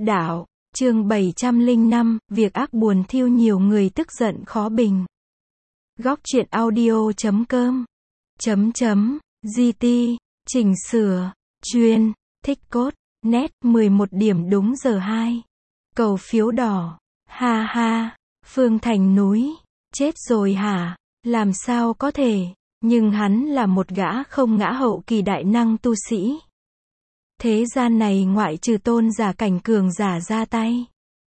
Đạo, chương 705, việc ác buồn thiêu nhiều người tức giận khó bình. Góc truyện audio.com .gt, chỉnh sửa, chuyên, thích cốt, nét, 11 điểm đúng giờ 2. Cầu phiếu đỏ, ha ha, Phương Thành núi, chết rồi hả, làm sao có thể, nhưng hắn là một gã không ngã hậu kỳ đại năng tu sĩ. Thế gian này ngoại trừ tôn giả cảnh cường giả ra tay,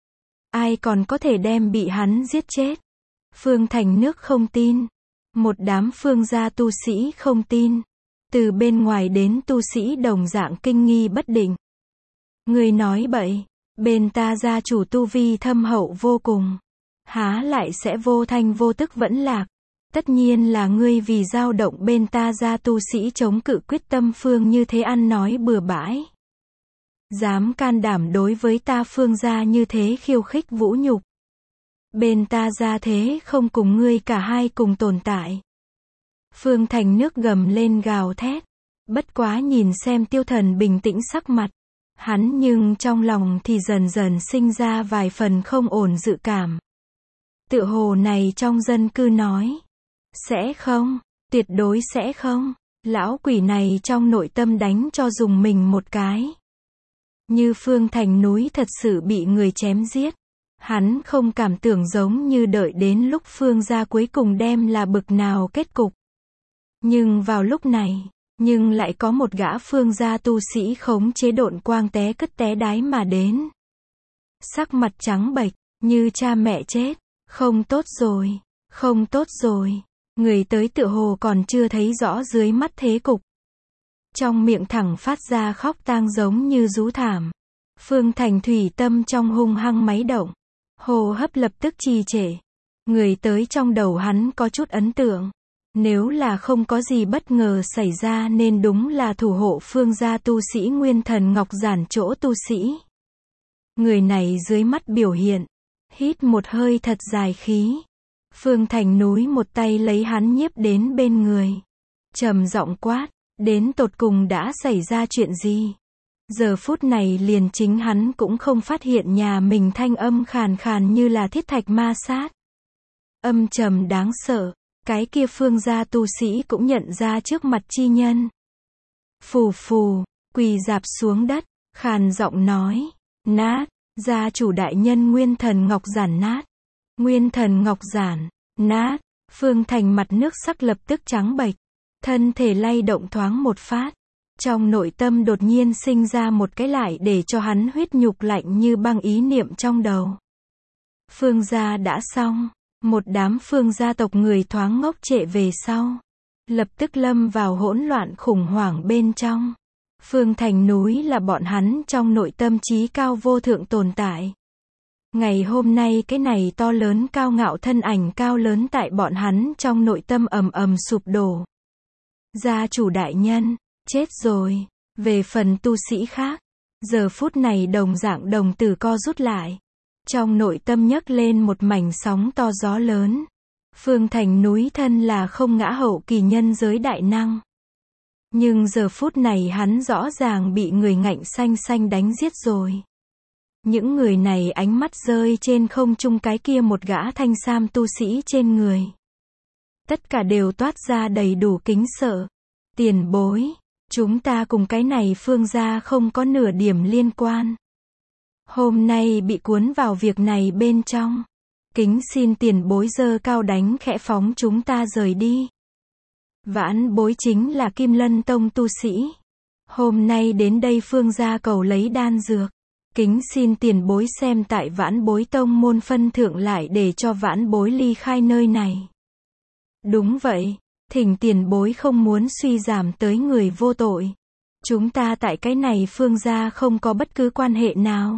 ai còn có thể đem bị hắn giết chết. Phương Thành nước không tin, một đám phương gia tu sĩ không tin, từ bên ngoài đến tu sĩ đồng dạng kinh nghi bất định. Người nói bậy, bên ta gia chủ tu vi thâm hậu vô cùng, há lại sẽ vô thanh vô tức vẫn lạc. Tất nhiên là ngươi vì dao động bên ta gia tu sĩ chống cự quyết tâm phương như thế ăn nói bừa bãi. Dám can đảm đối với ta phương gia như thế khiêu khích vũ nhục. Bên ta gia thế không cùng ngươi cả hai cùng tồn tại. Phương Thành nước gầm lên gào thét. Bất quá nhìn xem Tiêu Thần bình tĩnh sắc mặt. Hắn nhưng trong lòng thì dần dần sinh ra vài phần không ổn dự cảm. Tựa hồ này trong dân cư nói. Sẽ không, tuyệt đối sẽ không. Lão quỷ này trong nội tâm đánh cho dùng mình một cái. Như Phương Thành núi thật sự bị người chém giết. Hắn không cảm tưởng giống như đợi đến lúc Phương gia cuối cùng đem là bực nào kết cục. Nhưng vào lúc này, nhưng lại có một gã Phương gia tu sĩ khống chế độn quang té cất té đái mà đến. Sắc mặt trắng bệch, như cha mẹ chết. Không tốt rồi, không tốt rồi. Người tới tựa hồ còn chưa thấy rõ dưới mắt thế cục. Trong miệng thẳng phát ra khóc tang giống như rú thảm. Phương Thành thủy tâm trong hung hăng máy động. Hô hấp lập tức trì trệ. Người tới trong đầu hắn có chút ấn tượng. Nếu là không có gì bất ngờ xảy ra nên đúng là thủ hộ Phương gia tu sĩ Nguyên Thần Ngọc Giản chỗ tu sĩ. Người này dưới mắt biểu hiện. Hít một hơi thật dài khí. Phương Thành núi một tay lấy hắn nhiếp đến bên người. Trầm giọng quát. Đến tột cùng đã xảy ra chuyện gì? Giờ phút này liền chính hắn cũng không phát hiện nhà mình thanh âm khàn khàn như là thiết thạch ma sát. Âm trầm đáng sợ, cái kia Phương gia tu sĩ cũng nhận ra trước mặt chi nhân. Phù phù, quỳ rạp xuống đất, khàn giọng nói, nát, gia chủ đại nhân Nguyên Thần Ngọc Giản nát. Nguyên Thần Ngọc Giản, nát, Phương Thành mặt nước sắc lập tức trắng bệch. Thân thể lay động thoáng một phát. Trong nội tâm đột nhiên sinh ra một cái lại để cho hắn huyết nhục lạnh như băng ý niệm trong đầu. Phương gia đã xong. Một đám Phương gia tộc người thoáng ngốc trệ về sau. Lập tức lâm vào hỗn loạn khủng hoảng bên trong. Phương Thành núi là bọn hắn trong nội tâm trí cao vô thượng tồn tại. Ngày hôm nay cái này to lớn cao ngạo thân ảnh cao lớn tại bọn hắn trong nội tâm ầm ầm sụp đổ. Gia chủ đại nhân, chết rồi. Về phần tu sĩ khác, giờ phút này đồng dạng đồng tử co rút lại. Trong nội tâm nhấc lên một mảnh sóng to gió lớn. Phương Thành núi thân là không ngã hậu kỳ nhân giới đại năng. Nhưng giờ phút này hắn rõ ràng bị người ngạnh xanh xanh đánh giết rồi. Những người này ánh mắt rơi trên không trung cái kia một gã thanh sam tu sĩ trên người. Tất cả đều toát ra đầy đủ kính sợ. Tiền bối, chúng ta cùng cái này Phương gia không có nửa điểm liên quan. Hôm nay bị cuốn vào việc này bên trong. Kính xin tiền bối giơ cao đánh khẽ phóng chúng ta rời đi. Vãn bối chính là Kim Lân Tông tu sĩ. Hôm nay đến đây Phương gia cầu lấy đan dược. Kính xin tiền bối xem tại Vãn bối tông môn phân thượng lại để cho Vãn bối ly khai nơi này. Đúng vậy. Thỉnh tiền bối không muốn suy giảm tới người vô tội. Chúng ta tại cái này Phương gia không có bất cứ quan hệ nào.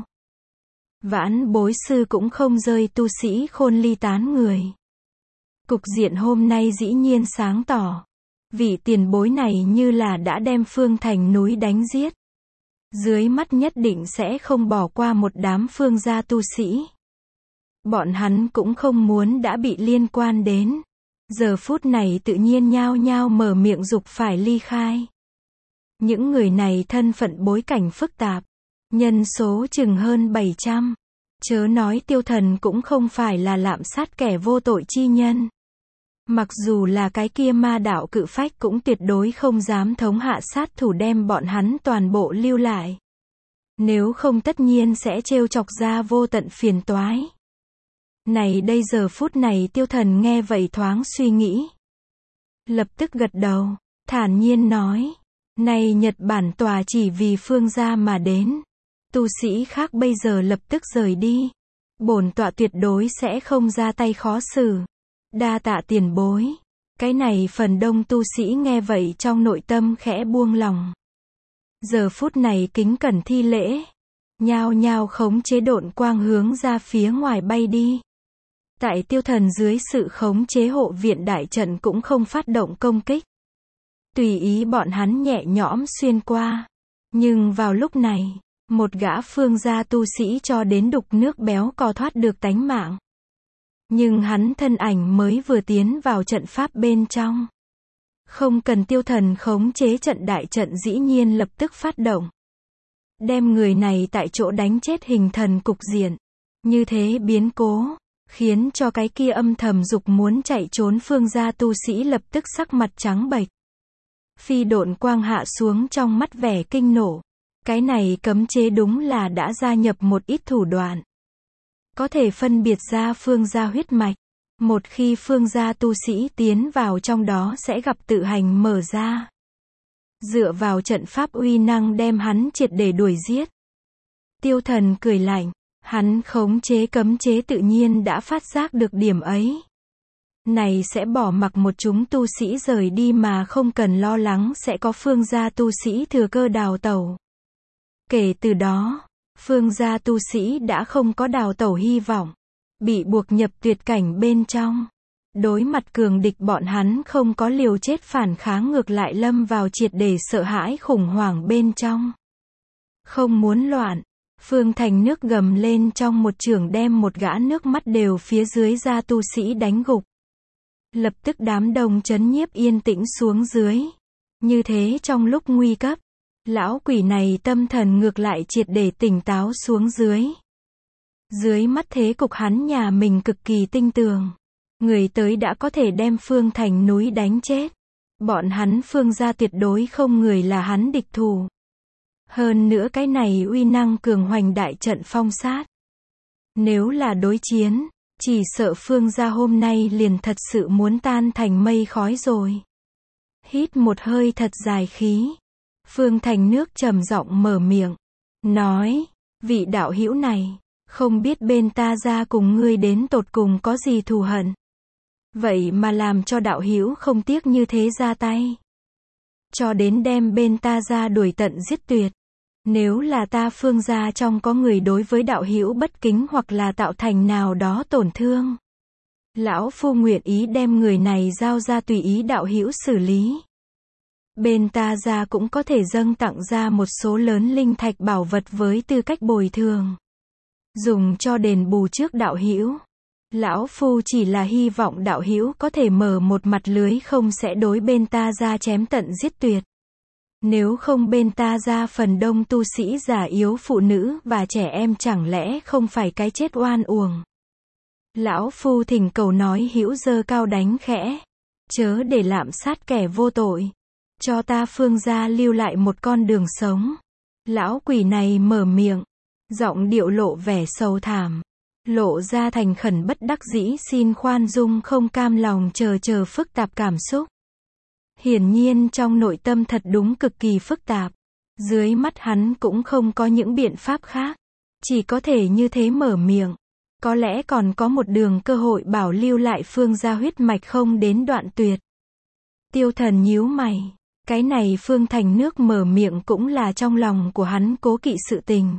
Vãn bối sư cũng không rơi tu sĩ khôn ly tán người. Cục diện hôm nay dĩ nhiên sáng tỏ. Vị tiền bối này như là đã đem Phương Thành núi đánh giết. Dưới mắt nhất định sẽ không bỏ qua một đám Phương gia tu sĩ. Bọn hắn cũng không muốn đã bị liên quan đến. Giờ phút này tự nhiên nhao nhao mở miệng dục phải ly khai. Những người này thân phận bối cảnh phức tạp. nhân số chừng hơn 700. Chớ nói Tiêu Thần cũng không phải là lạm sát kẻ vô tội chi nhân. Mặc dù là cái kia ma đạo cự phách cũng tuyệt đối không dám thống hạ sát thủ đem bọn hắn toàn bộ lưu lại. Nếu không tất nhiên sẽ trêu chọc ra vô tận phiền toái. Này đây giờ phút này Tiêu Thần nghe vậy thoáng suy nghĩ. Lập tức gật đầu, thản nhiên nói. Này Nhật Bản tòa chỉ vì Phương gia mà đến. Tu sĩ khác bây giờ lập tức rời đi. Bổn tọa tuyệt đối sẽ không ra tay khó xử. Đa tạ tiền bối. Cái này phần đông tu sĩ nghe vậy trong nội tâm khẽ buông lòng. Giờ phút này kính cẩn thi lễ. Nhao nhao khống chế độn quang hướng ra phía ngoài bay đi. Tại Tiêu Thần dưới sự khống chế hộ viện đại trận cũng không phát động công kích. Tùy ý bọn hắn nhẹ nhõm xuyên qua. Nhưng vào lúc này, một gã Phương gia tu sĩ cho đến đục nước béo cò thoát được tánh mạng. Nhưng hắn thân ảnh mới vừa tiến vào trận pháp bên trong. Không cần Tiêu Thần khống chế trận đại trận dĩ nhiên lập tức phát động. Đem người này tại chỗ đánh chết hình thần cục diện. Như thế biến cố, khiến cho cái kia âm thầm dục muốn chạy trốn Phương gia tu sĩ lập tức sắc mặt trắng bệch. Phi độn quang hạ xuống trong mắt vẻ kinh nộ. Cái này cấm chế đúng là đã gia nhập một ít thủ đoạn. Có thể phân biệt ra Phương gia huyết mạch. Một khi Phương gia tu sĩ tiến vào trong đó sẽ gặp tự hành mở ra. Dựa vào trận pháp uy năng đem hắn triệt để đuổi giết. Tiêu Thần cười lạnh. Hắn khống chế cấm chế tự nhiên đã phát giác được điểm ấy. Này sẽ bỏ mặc một chúng tu sĩ rời đi mà không cần lo lắng sẽ có Phương gia tu sĩ thừa cơ đào tẩu. Kể từ đó, Phương gia tu sĩ đã không có đào tẩu hy vọng. Bị buộc nhập tuyệt cảnh bên trong. Đối mặt cường địch bọn hắn không có liều chết phản kháng ngược lại lâm vào triệt để sợ hãi khủng hoảng bên trong. Không muốn loạn. Phương Thành nước gầm lên trong một chưởng đem một gã nước mắt đều phía dưới ra tu sĩ đánh gục. Lập tức đám đông chấn nhiếp yên tĩnh xuống dưới. Như thế trong lúc nguy cấp, lão quỷ này tâm thần ngược lại triệt để tỉnh táo xuống dưới. Dưới mắt thế cục hắn nhà mình cực kỳ tinh tường. Người tới đã có thể đem Phương Thành núi đánh chết. Bọn hắn Phương gia tuyệt đối không người là hắn địch thủ. Hơn nữa cái này uy năng cường hoành đại trận phong sát. Nếu là đối chiến, chỉ sợ Phương gia hôm nay liền thật sự muốn tan thành mây khói rồi. Hít một hơi thật dài khí. Phương Thành nước trầm giọng mở miệng. Nói, vị đạo hữu này, không biết bên ta ra cùng ngươi đến tột cùng có gì thù hận. Vậy mà làm cho đạo hữu không tiếc như thế ra tay. Cho đến đem bên ta ra đuổi tận giết tuyệt. Nếu là ta Phương gia trong có người đối với đạo hữu bất kính hoặc là tạo thành nào đó tổn thương. Lão phu nguyện ý đem người này giao ra tùy ý đạo hữu xử lý. Bên ta ra cũng có thể dâng tặng ra một số lớn linh thạch bảo vật với tư cách bồi thường. Dùng cho đền bù trước đạo hữu. Lão phu chỉ là hy vọng đạo hữu có thể mở một mặt lưới không sẽ đối bên ta ra chém tận giết tuyệt. Nếu không bên ta ra phần đông tu sĩ già yếu phụ nữ và trẻ em chẳng lẽ không phải cái chết oan uổng. Lão phu thỉnh cầu nói hữu giơ cao đánh khẽ. Chớ để lạm sát kẻ vô tội. Cho ta Phương gia lưu lại một con đường sống. Lão quỷ này mở miệng. Giọng điệu lộ vẻ sầu thảm. Lộ ra thành khẩn bất đắc dĩ xin khoan dung không cam lòng chờ phức tạp cảm xúc. Hiển nhiên trong nội tâm thật đúng cực kỳ phức tạp. Dưới mắt hắn cũng không có những biện pháp khác. Chỉ có thể như thế mở miệng. Có lẽ còn có một đường cơ hội bảo lưu lại Phương gia huyết mạch không đến đoạn tuyệt. Tiêu Thần nhíu mày. Cái này Phương Thành nước mở miệng cũng là trong lòng của hắn cố kỵ sự tình.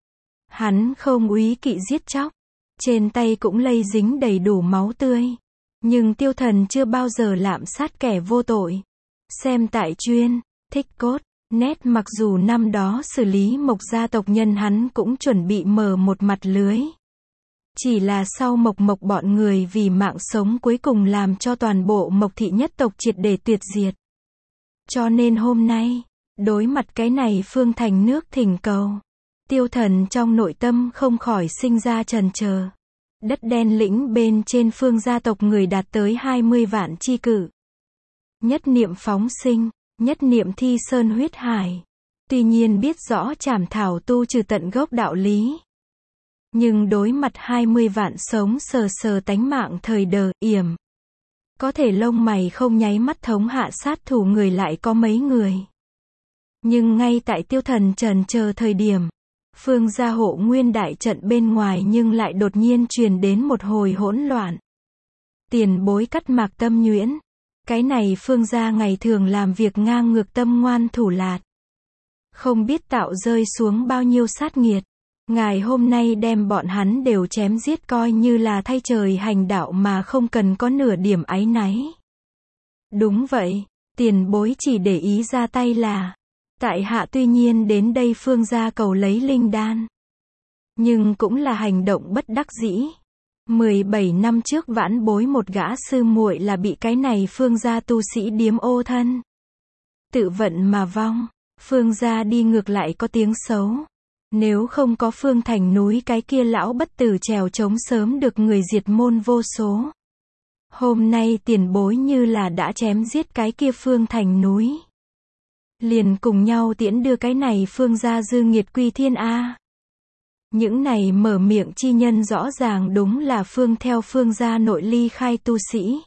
Hắn không úy kỵ giết chóc. Trên tay cũng lây dính đầy đủ máu tươi. Nhưng Tiêu Thần chưa bao giờ lạm sát kẻ vô tội. Xem tại chuyên, thích cốt, nét mặc dù năm đó xử lý Mộc gia tộc nhân hắn cũng chuẩn bị mở một mặt lưới. Chỉ là sau Mộc bọn người vì mạng sống cuối cùng làm cho toàn bộ Mộc thị nhất tộc triệt để tuyệt diệt. Cho nên hôm nay, đối mặt cái này Phương Thành nước thỉnh cầu. Tiêu Thần trong nội tâm không khỏi sinh ra chần chờ. Đất đen lĩnh bên trên Phương gia tộc người đạt tới 20 vạn chi cử. Nhất niệm phóng sinh, nhất niệm thi sơn huyết hải. Tuy nhiên biết rõ trảm thảo tu trừ tận gốc đạo lý. Nhưng đối mặt 20 vạn sống sờ sờ tánh mạng thời đờ, yểm. Có thể lông mày không nháy mắt thống hạ sát thủ người lại có mấy người. Nhưng ngay tại Tiêu Thần chần chờ thời điểm, Phương gia hộ nguyên đại trận bên ngoài nhưng lại đột nhiên truyền đến một hồi hỗn loạn. Tiền bối cắt mạc tâm nhuyễn. Cái này Phương gia ngày thường làm việc ngang ngược tâm ngoan thủ lạt. Không biết tạo rơi xuống bao nhiêu sát nghiệt. Ngài hôm nay đem bọn hắn đều chém giết coi như là thay trời hành đạo mà không cần có nửa điểm áy náy. Đúng vậy, tiền bối chỉ để ý ra tay là. Tại hạ tuy nhiên đến đây Phương gia cầu lấy linh đan. Nhưng cũng là hành động bất đắc dĩ. 17 năm trước vãn bối một gã sư muội là bị cái này Phương gia tu sĩ điếm ô thân. Tự vận mà vong. Phương gia đi ngược lại có tiếng xấu. Nếu không có Phương Thành núi cái kia lão bất tử trèo trống sớm được người diệt môn vô số. Hôm nay tiền bối như là đã chém giết cái kia Phương Thành núi. Liền cùng nhau tiễn đưa cái này Phương gia dư nghiệt quy thiên A. Những này mở miệng chi nhân rõ ràng đúng là theo Phương gia nội ly khai tu sĩ.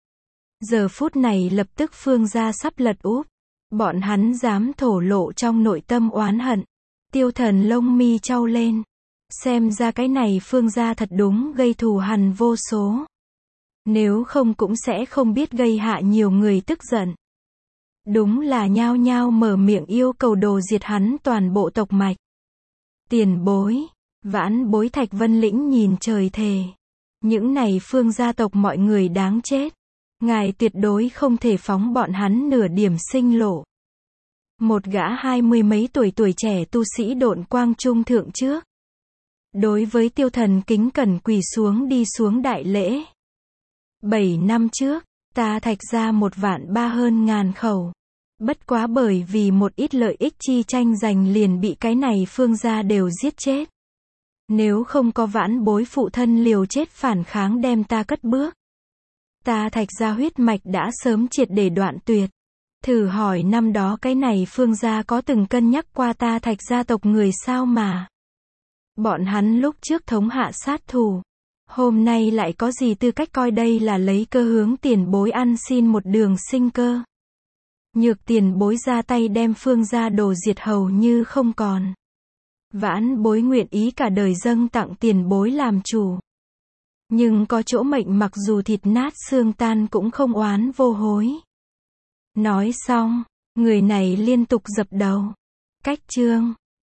Giờ phút này lập tức Phương gia sắp lật úp. Bọn hắn dám thổ lộ trong nội tâm oán hận. Tiêu Thần lông mi chau lên. Xem ra cái này Phương gia thật đúng gây thù hằn vô số. Nếu không cũng sẽ không biết gây hạ nhiều người tức giận. Đúng là nhao nhao mở miệng yêu cầu đồ diệt hắn toàn bộ tộc mạch. Tiền bối, vãn bối Thạch Vân Lĩnh nhìn trời thề. Những này Phương gia tộc mọi người đáng chết. Ngài tuyệt đối không thể phóng bọn hắn nửa điểm sinh lộ. Một gã 20 mấy tuổi trẻ tu sĩ độn quang trung thượng trước. Đối với Tiêu Thần kính cẩn quỳ xuống đi xuống đại lễ. 7 năm trước, ta Thạch ra 1.300.000 hơn ngàn khẩu. Bất quá bởi vì một ít lợi ích chi tranh giành liền bị cái này Phương gia đều giết chết. Nếu không có vãn bối phụ thân liều chết phản kháng đem ta cất bước. Ta Thạch gia huyết mạch đã sớm triệt để đoạn tuyệt. Thử hỏi năm đó cái này Phương gia có từng cân nhắc qua ta Thạch gia tộc người sao mà. Bọn hắn lúc trước thống hạ sát thủ. Hôm nay lại có gì tư cách coi đây là lấy cơ hướng tiền bối ăn xin một đường sinh cơ. Nhược tiền bối ra tay đem Phương gia đồ diệt hầu như không còn. Vãn bối nguyện ý cả đời dâng tặng tiền bối làm chủ. Nhưng có chỗ mệnh mặc dù thịt nát xương tan cũng không oán vô hối. Nói xong, người này liên tục dập đầu. Cách chương